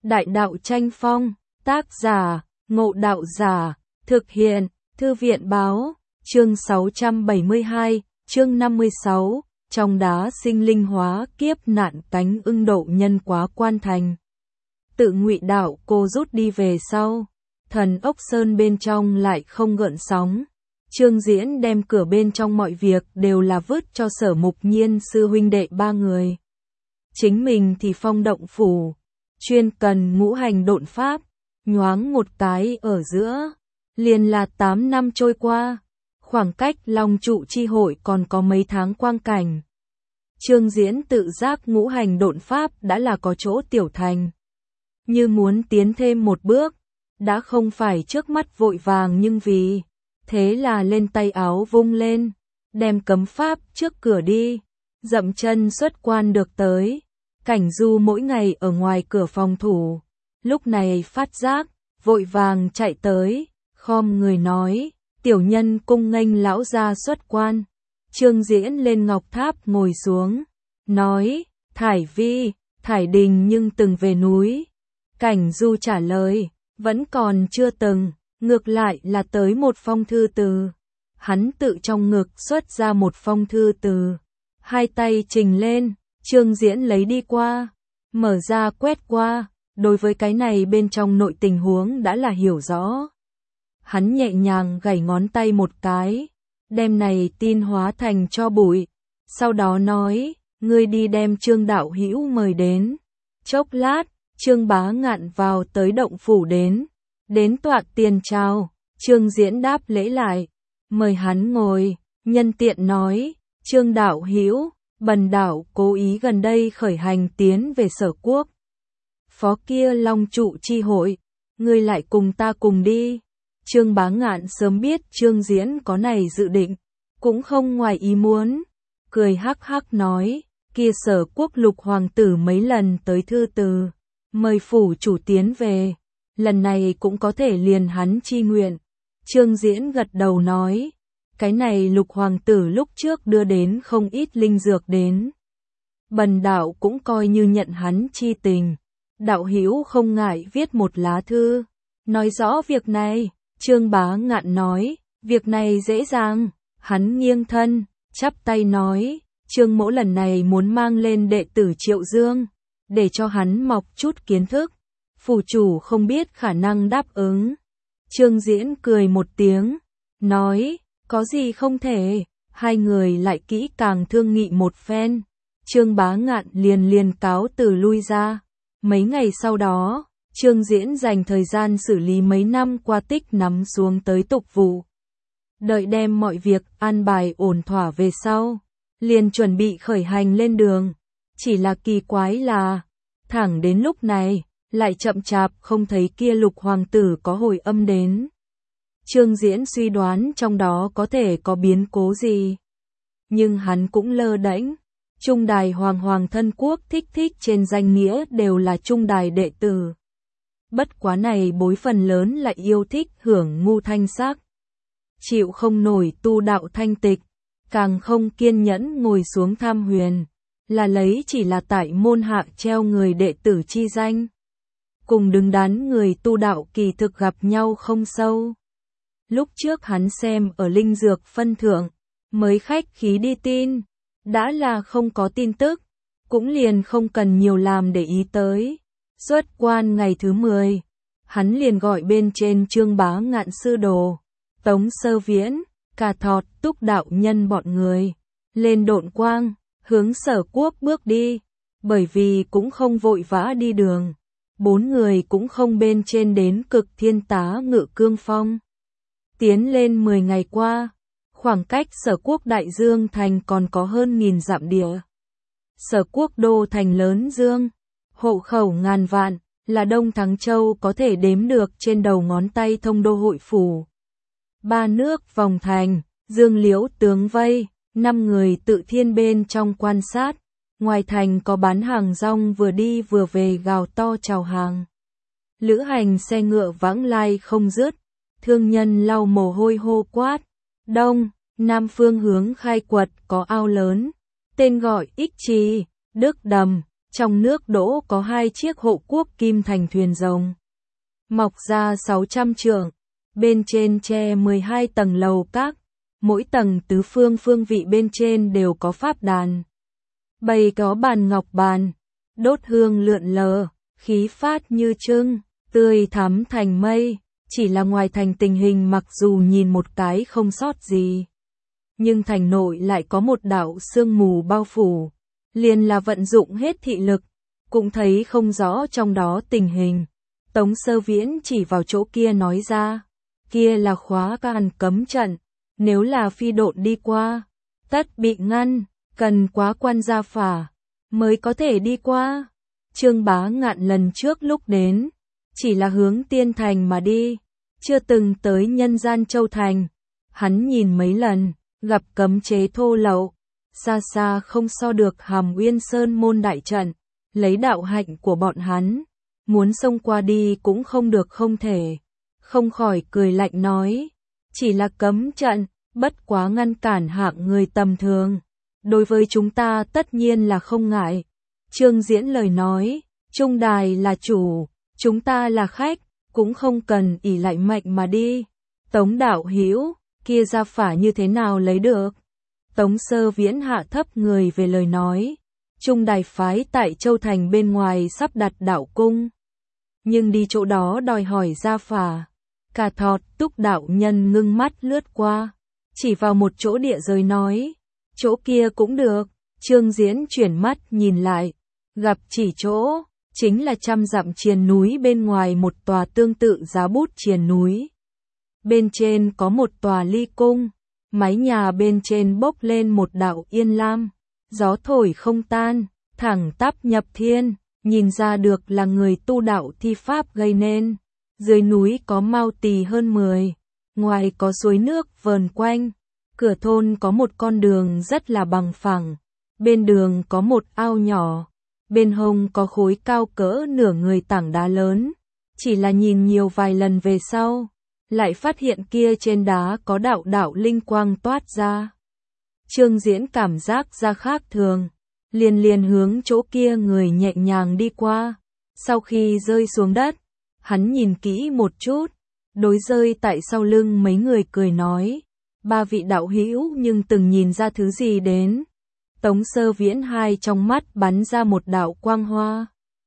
Đại đạo tranh phong, tác giả, Ngộ Đạo Giả, thực hiện, Thư viện báo, chương 672, chương 56, trong đá sinh linh hóa kiếp nạn cánh ưng độ nhân quá quan thành. Tự Ngụy Đạo cô rút đi về sau, thần ốc sơn bên trong lại không gợn sóng. Trương Diễn đem cửa bên trong mọi việc đều là vứt cho Sở Mục Nhiên sư huynh đệ ba người. Chính mình thì phong động phủ, chuyên cần ngũ hành độn pháp, nhoáng một cái ở giữa, liền là 8 năm trôi qua, khoảng cách Long trụ chi hội còn có mấy tháng quang cảnh. Trương Diễn tự giác ngũ hành độn pháp đã là có chỗ tiểu thành. Như muốn tiến thêm một bước, đã không phải trước mắt vội vàng nhưng vì, thế là lên tay áo vung lên, đem cấm pháp trước cửa đi, dậm chân xuất quan được tới. Cảnh Du mỗi ngày ở ngoài cửa phòng thủ, lúc này phát giác, vội vàng chạy tới, khom người nói, tiểu nhân cung nghênh lão gia xuất quan. Trương Diễn lên ngọc tháp ngồi xuống, nói, Thải Vi, Thải Đình nhưng từng về núi. Cảnh Du trả lời, vẫn còn chưa từng, ngược lại là tới một phong thư từ. Hắn tự trong ngực xuất ra một phong thư từ, hai tay trình lên. Trương Diễn lấy đi qua, mở ra quét qua, đối với cái này bên trong nội tình huống đã là hiểu rõ. Hắn nhẹ nhàng gảy ngón tay một cái, đem này tin hóa thành cho bụi, sau đó nói, ngươi đi đem Trương đạo hữu mời đến. Chốc lát, Trương Bá Ngạn vào tới động phủ đến tọa tiền chào, Trương Diễn đáp lễ lại, mời hắn ngồi, nhân tiện nói, Trương đạo hữu, bần đạo cố ý gần đây khởi hành tiến về Sở Quốc. Phó kia Long trụ chi hội, ngươi lại cùng ta cùng đi. Trương Bá Ngạn sớm biết Trương Diễn có này dự định, cũng không ngoài ý muốn, cười hắc hắc nói, kia Sở Quốc Lục hoàng tử mấy lần tới thư từ, mời phủ chủ tiến về, lần này cũng có thể liền hắn chi nguyện. Trương Diễn gật đầu nói, cái này Lục hoàng tử lúc trước đưa đến không ít linh dược đến. Bần đạo cũng coi như nhận hắn chi tình. Đạo hữu không ngại viết một lá thư, nói rõ việc này. Trương Bá Ngạn nói, việc này dễ dàng. Hắn nghiêng thân, chắp tay nói, Trương mỗ lần này muốn mang lên đệ tử Triệu Dương, để cho hắn mọc chút kiến thức. Phủ chủ không biết khả năng đáp ứng. Trương Diễn cười một tiếng, nói, có gì không thể. Hai người lại kỹ càng thương nghị một phen. Trương Bá Ngạn liền cáo từ lui ra. Mấy ngày sau đó, Trương Diễn dành thời gian xử lý mấy năm qua tích nắm xuống tới tục vụ. Đợi đem mọi việc an bài ổn thỏa về sau, liền chuẩn bị khởi hành lên đường. Chỉ là kỳ quái là, thẳng đến lúc này, lại chậm chạp không thấy kia Lục hoàng tử có hồi âm đến. Trương Diễn suy đoán trong đó có thể có biến cố gì. Nhưng hắn cũng lơ đễnh. Trung đài hoàng thân quốc thích trên danh nghĩa đều là trung đài đệ tử. Bất quá này bối phần lớn lại yêu thích hưởng ngu thanh sắc. Chịu không nổi tu đạo thanh tịch, càng không kiên nhẫn ngồi xuống tham huyền, là lấy chỉ là tại môn hạ treo người đệ tử chi danh. Cùng đứng đắn người tu đạo kỳ thực gặp nhau không sâu. Lúc trước hắn xem ở linh dược phân thượng, mới khách khí đi tin, đã là không có tin tức, cũng liền không cần nhiều làm để ý tới. Xuất quan ngày thứ 10, hắn liền gọi bên trên Trương Bá Ngạn sư đồ, Tống Sơ Viễn, Cà Thọt, Túc đạo nhân bọn người, lên độn quang, hướng Sở Quốc bước đi, bởi vì cũng không vội vã đi đường. 4 người cũng không bên trên đến Cực Thiên Tá Ngự Cương Phong. Tiến lên 10 ngày qua, khoảng cách Sở Quốc Đại Dương thành còn có hơn 1000 dặm địa. Sở Quốc đô thành lớn Dương, hộ khẩu ngàn vạn, là Đông Thắng Châu có thể đếm được trên đầu ngón tay thông đô hội phủ. 3 nước vòng thành, Dương Liễu tướng vây, 5 người tự thiên bên trong quan sát. Ngoài thành có bán hàng rong vừa đi vừa về gào to chào hàng. Lữ hành xe ngựa vãng lai không dứt, thương nhân lau mồ hôi hô quát. Đông, Nam phương hướng khai quật có ao lớn, tên gọi Ích Trì, Đức Đầm, Trong nước đỗ có 2 chiếc hộ quốc kim thành thuyền rồng. Mọc ra 600 trượng, bên trên che 12 tầng lầu các, mỗi tầng tứ phương phương vị bên trên đều có pháp đàn. Bày có bàn ngọc bàn, đốt hương lượn lờ, khí phát như trưng, tươi thắm thành mây, chỉ là ngoài thành tình hình mặc dù nhìn một cái không sót gì. Nhưng thành nội lại có một đạo sương mù bao phủ, liền là vận dụng hết thị lực, cũng thấy không rõ trong đó tình hình. Tống Sơ Viễn chỉ vào chỗ kia nói ra, kia là khóa can cấm trận, nếu là phi độn đi qua, tất bị ngăn, cần quá quan gia phả, mới có thể đi qua. Trương Bá Ngạn lần trước lúc đến, chỉ là hướng Tiên Thành mà đi, chưa từng tới nhân gian Châu Thành. Hắn nhìn mấy lần, gặp cấm chế thô lậu, xa xa không so được Hàm Uyên Sơn môn đại trận, lấy đạo hạnh của bọn hắn, muốn xông qua đi cũng không được không thể. Không khỏi cười lạnh nói, chỉ là cấm trận, bất quá ngăn cản hạng người tầm thường. Đối với chúng ta tất nhiên là không ngại. Trương Diễn lời nói, Trung Đài là chủ, chúng ta là khách, cũng không cần ỷ lại mạnh mà đi. Tống đạo hữu, kia gia phả như thế nào lấy được? Tống Sơ Viễn hạ thấp người về lời nói, Trung Đài phái tại Châu Thành bên ngoài sắp đặt đạo cung, nhưng đi chỗ đó đòi hỏi gia phả. Cả Thọt Túc đạo nhân ngưng mắt lướt qua, chỉ vào một chỗ địa giới nói, chỗ kia cũng được. Trương Diễn chuyển mắt nhìn lại, gặp chỉ chỗ, chính là 100 dặm triền núi bên ngoài một tòa tương tự Giá Bút triền núi. Bên trên có một tòa ly cung, mái nhà bên trên bốc lên một đạo yên lam, gió thổi không tan, thẳng tắp nhập thiên, nhìn ra được là người tu đạo thi pháp gây nên. Dưới núi có mao tỳ hơn 10, ngoài có suối nước vờn quanh, cửa thôn có một con đường rất là bằng phẳng, bên đường có một ao nhỏ, bên hông có khối cao cỡ nửa người tảng đá lớn, chỉ là nhìn nhiều vài lần về sau, lại phát hiện kia trên đá có đạo đạo linh quang toát ra. Trương Diễn cảm giác ra khác thường, liền hướng chỗ kia người nhẹ nhàng đi qua, sau khi rơi xuống đất, hắn nhìn kỹ một chút, đối rơi tại sau lưng mấy người cười nói, 3 vị đạo hữu nhưng từng nhìn ra thứ gì đến. Tống Sơ Viễn hai trong mắt bắn ra một đạo quang hoa.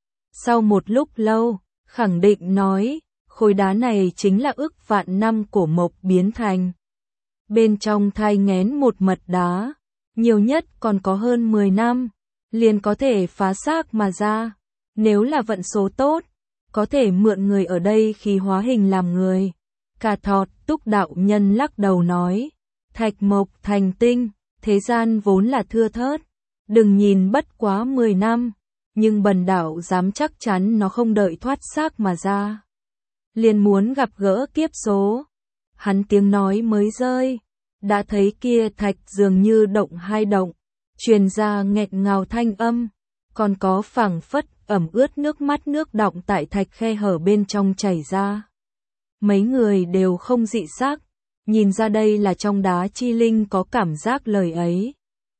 Sau một lúc lâu, khẳng định nói, khối đá này chính là ức vạn năm cổ mộc biến thành. Bên trong thai nghén một mật đá, nhiều nhất còn có hơn 10 năm, liền có thể phá xác mà ra. Nếu là vận số tốt, có thể mượn người ở đây khi hóa hình làm người. Cả Thọt Túc đạo nhân lắc đầu nói, thạch mộc thành tinh, thế gian vốn là thưa thớt, đừng nhìn bất quá 10 năm, nhưng bần đạo dám chắc chắn nó không đợi thoát xác mà ra. Liền muốn gặp gỡ kiếp số. Hắn tiếng nói mới rơi, đã thấy kia thạch dường như động hai động, truyền ra nghẹt ngào thanh âm, còn có phảng phất ẩm ướt nước mắt nước đọng tại thạch khe hở bên trong chảy ra. Mấy người đều không dị sắc, nhìn ra đây là trong đá chi linh có cảm giác lời ấy.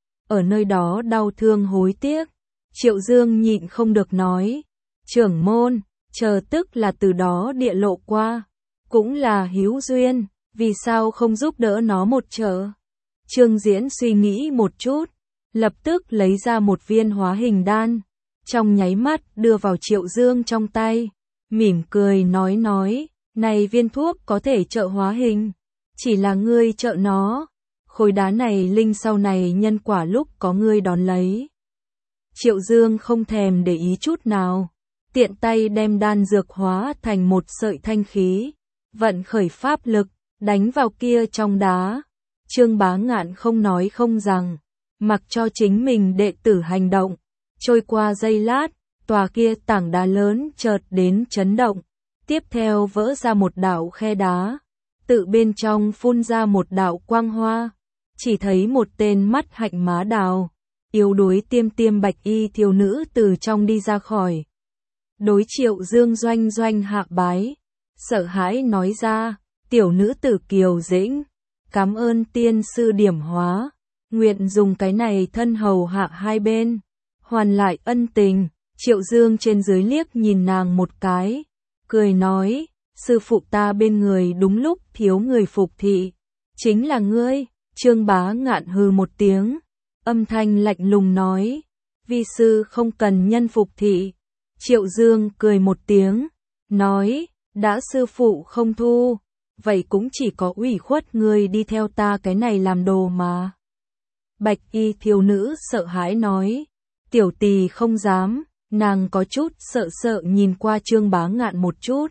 Ở nơi đó đau thương hối tiếc, Triệu Dương nhịn không được nói, trưởng môn, chờ tức là từ đó địa lộ qua, cũng là hữu duyên, vì sao không giúp đỡ nó một trợ? Trương Diễn suy nghĩ một chút, lập tức lấy ra một viên hóa hình đan, trong nháy mắt đưa vào Triệu Dương trong tay, mỉm cười nói, này viên thuốc có thể trợ hóa hình, chỉ là ngươi trợ nó, khối đá này linh sau này nhân quả lúc có ngươi đón lấy. Triệu Dương không thèm để ý chút nào, tiện tay đem đan dược hóa thành một sợi thanh khí, vận khởi pháp lực, đánh vào kia trong đá. Trương Bá Ngạn không nói không rằng, mặc cho chính mình đệ tử hành động. Trôi qua giây lát, tòa kia tảng đá lớn chợt đến chấn động, tiếp theo vỡ ra một đạo khe đá, tự bên trong phun ra một đạo quang hoa, chỉ thấy một tên mắt hạnh má đào, yếu đuối tiêm tiêm bạch y thiếu nữ từ trong đi ra khỏi. Đối Triệu Dương doanh doanh hạ bái, sợ hãi nói ra, tiểu nữ tử Kiều Dĩnh, cảm ơn tiên sư điểm hóa, nguyện dùng cái này thân hầu hạ hai bên, hoàn lại ân tình. Triệu Dương trên dưới liếc nhìn nàng một cái, cười nói, sư phụ ta bên người đúng lúc thiếu người phục thị, chính là ngươi. Trương Bá Ngạn hừ một tiếng, âm thanh lạnh lùng nói, vi sư không cần nhân phục thị. Triệu Dương cười một tiếng, nói, đã sư phụ không thu, vậy cũng chỉ có ủy khuất ngươi đi theo ta cái này làm đồ mà. Bạch y thiếu nữ sợ hãi nói, tiểu tỳ không dám. Nàng có chút sợ sợ nhìn qua Trương Bá Ngạn một chút.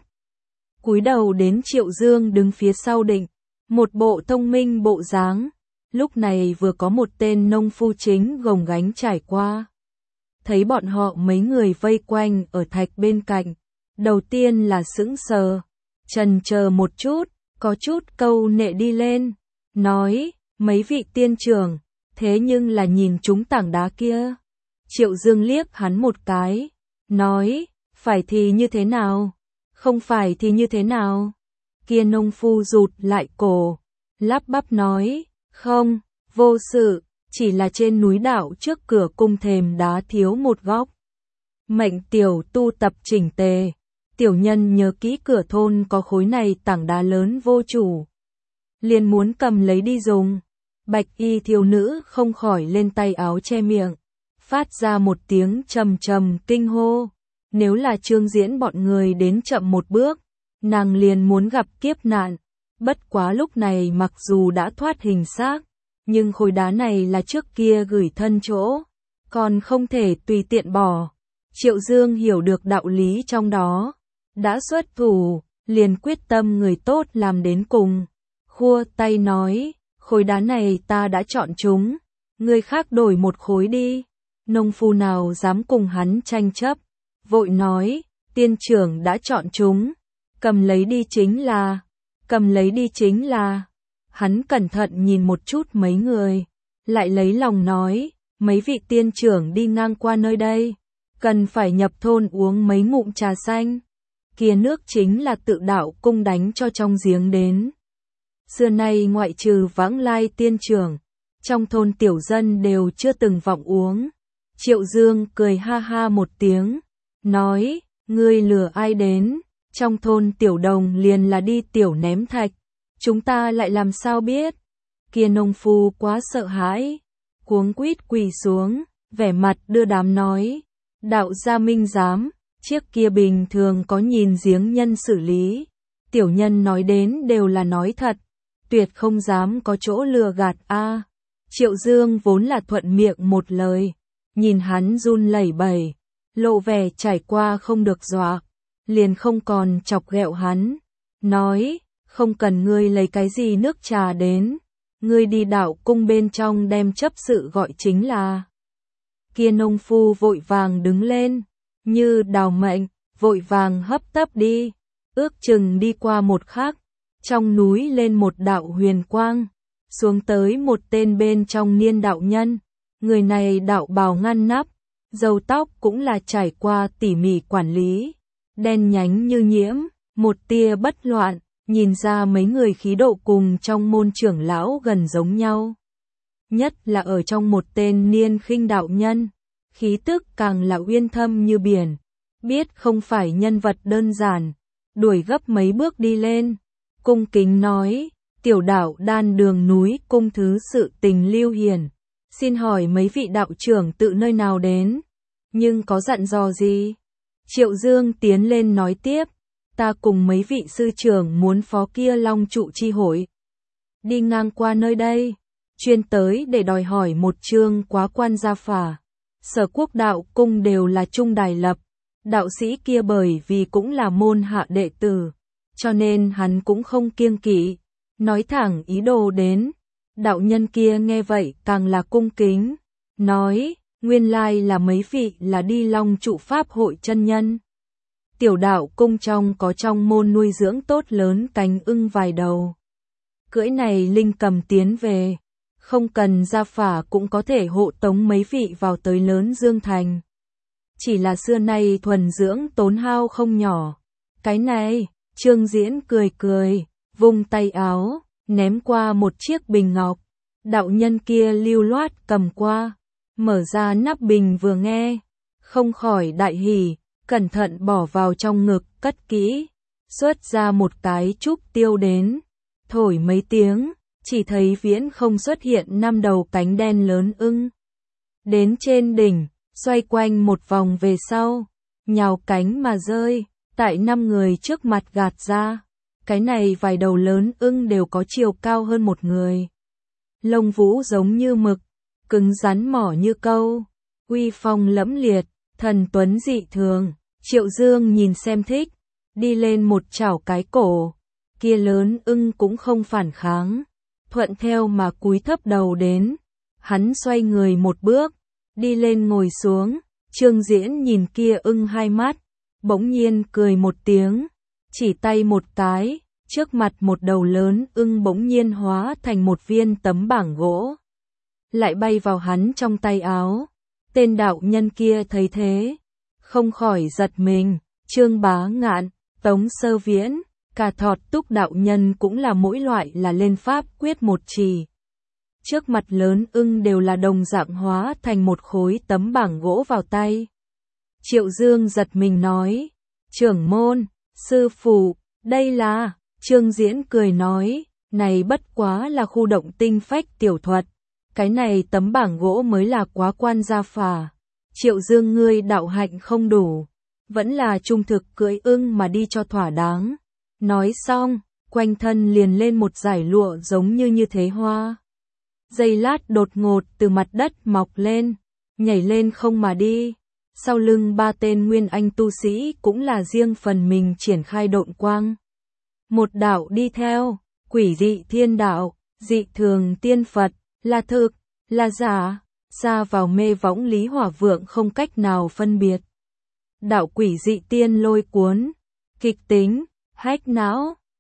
Cúi đầu đến Triệu Dương đứng phía sau định, một bộ thông minh bộ dáng. Lúc này vừa có một tên nông phu chính gồng gánh trải qua. Thấy bọn họ mấy người vây quanh ở thạch bên cạnh. Đầu tiên là sững sờ, chần chờ một chút, có chút câu nệ đi lên. Nói, mấy vị tiên trưởng, thế nhưng là nhìn chúng tảng đá kia. Triệu Dương liếc hắn một cái, nói, phải thì như thế nào, không phải thì như thế nào. Kia nông phu rụt lại cổ, lắp bắp nói, không, vô sự, chỉ là trên núi đạo trước cửa cung thềm đá thiếu một góc. Mệnh tiểu tu tập chỉnh tề, tiểu nhân nhớ kỹ cửa thôn có khối này tảng đá lớn vô chủ. Liền muốn cầm lấy đi dùng, bạch y thiếu nữ không khỏi lên tay áo che miệng. Phát ra một tiếng trầm trầm kinh hô, nếu là Trương Diễn bọn người đến chậm một bước, nàng liền muốn gặp kiếp nạn. Bất quá lúc này mặc dù đã thoát hình xác, nhưng khối đá này là trước kia gửi thân chỗ, còn không thể tùy tiện bỏ. Triệu Dương hiểu được đạo lý trong đó, đã xuất thủ, liền quyết tâm người tốt làm đến cùng. Khua tay nói, khối đá này ta đã chọn chúng, người khác đổi một khối đi. Nông phu nào dám cùng hắn tranh chấp, vội nói, tiên trưởng đã chọn chúng, cầm lấy đi chính là, cầm lấy đi chính là. Hắn cẩn thận nhìn một chút mấy người, lại lấy lòng nói, mấy vị tiên trưởng đi ngang qua nơi đây, cần phải nhập thôn uống mấy ngụm trà xanh. Kia nước chính là tự đạo cung đánh cho trong giếng đến. Xưa nay ngoại trừ vãng lai tiên trưởng, trong thôn tiểu dân đều chưa từng vọng uống. Triệu Dương cười ha ha một tiếng, nói, ngươi lừa ai đến, trong thôn tiểu đồng liền là đi tiểu ném thạch, chúng ta lại làm sao biết. Kia nông phu quá sợ hãi, cuống quýt quỳ xuống, vẻ mặt đưa đám nói, đạo gia minh giám, chiếc kia bình thường có nhìn giếng nhân xử lý, tiểu nhân nói đến đều là nói thật, tuyệt không dám có chỗ lừa gạt a. Triệu Dương vốn là thuận miệng một lời. Nhìn hắn run lẩy bẩy, lộ vẻ trải qua không được dọa, liền không còn chọc ghẹo hắn, nói, không cần ngươi lấy cái gì nước trà đến, ngươi đi đạo cung bên trong đem chấp sự gọi chính là. Kia nông phu vội vàng đứng lên, như đào mệnh, vội vàng hấp tấp đi, ước chừng đi qua một khắc, trong núi lên một đạo huyền quang, xuống tới một tên bên trong niên đạo nhân. Người này đạo bào ngăn nắp, râu tóc cũng là trải qua tỉ mỉ quản lý, đen nhánh như nhiễm, một tia bất loạn, nhìn ra mấy người khí độ cùng trong môn trưởng lão gần giống nhau. Nhất là ở trong một tên niên khinh đạo nhân, khí tức càng là uyên thâm như biển, biết không phải nhân vật đơn giản, đuổi gấp mấy bước đi lên, cung kính nói, tiểu đạo đan đường núi cung thứ sự tình Lưu Hiển. Xin hỏi mấy vị đạo trưởng tự nơi nào đến, nhưng có dặn dò gì? Triệu Dương tiến lên nói tiếp, ta cùng mấy vị sư trưởng muốn phó kia long trụ chi hội. Đi ngang qua nơi đây, chuyên tới để đòi hỏi một chương quá quan gia phả. Sở Quốc đạo cung đều là trung đài lập, đạo sĩ kia bởi vì cũng là môn hạ đệ tử, cho nên hắn cũng không kiêng kỵ, nói thẳng ý đồ đến. Đạo nhân kia nghe vậy càng là cung kính, nói, nguyên lai là mấy vị là đi long trụ pháp hội chân nhân. Tiểu đạo cung trong có trong môn nuôi dưỡng tốt lớn cánh ưng vài đầu. Cưỡi này linh cầm tiến về, không cần gia phả cũng có thể hộ tống mấy vị vào tới lớn Dương Thành. Chỉ là xưa nay thuần dưỡng tốn hao không nhỏ. Cái này, Trương Diễn cười cười, vung tay áo, ném qua một chiếc bình ngọc. Đạo nhân kia lưu loát cầm qua, mở ra nắp bình vừa nghe, không khỏi đại hỉ, cẩn thận bỏ vào trong ngực, cất kỹ, xuất ra một cái trúc tiêu đến, thổi mấy tiếng, chỉ thấy viễn không xuất hiện 5 đầu cánh đen lớn ưng. Đến trên đỉnh, xoay quanh một vòng về sau, nhào cánh mà rơi, tại 5 người trước mặt gạt ra. Cái này vài đầu lớn ưng đều có chiều cao hơn một người. Lông vũ giống như mực, cứng rắn mỏ như câu, uy phong lẫm liệt, thần tuấn dị thường. Triệu Dương nhìn xem thích, đi lên một chảo cái cổ, kia lớn ưng cũng không phản kháng, thuận theo mà cúi thấp đầu đến. Hắn xoay người một bước, đi lên ngồi xuống, Trương Diễn nhìn kia ưng hai mắt, bỗng nhiên cười một tiếng, chỉ tay một cái, trước mặt một đầu lớn ưng bỗng nhiên hóa thành một viên tấm bảng gỗ, lại bay vào hắn trong tay áo. Tên đạo nhân kia thấy thế, không khỏi giật mình. Trương Bá Ngạn, Tống Sơ Viễn, cả Thọt Túc đạo nhân cũng là mỗi loại là lên pháp quyết một chỉ. Trước mặt lớn ưng đều là đồng dạng hóa thành một khối tấm bảng gỗ vào tay. Triệu Dương giật mình nói, trưởng môn, sư phụ, đây là, Trương Diễn cười nói, này bất quá là khu động tinh phách tiểu thuật, cái này tấm bảng gỗ mới là quá quan gia phả. Triệu Dương ngươi đạo hạnh không đủ, vẫn là trung thực cưỡi ưng mà đi cho thỏa đáng. Nói xong, quanh thân liền lên một dải lụa giống như thế hoa. Giây lát đột ngột từ mặt đất mọc lên, nhảy lên không mà đi. Sau lưng 3 tên nguyên anh tu sĩ cũng là riêng phần mình triển khai độn quang. Một đạo đi theo, quỷ dị thiên đạo, dị thường tiên Phật, là thực, là giả, ra vào mê võng Lý Hỏa Vượng không cách nào phân biệt. Đạo quỷ dị tiên lôi cuốn, kịch tính, hách não,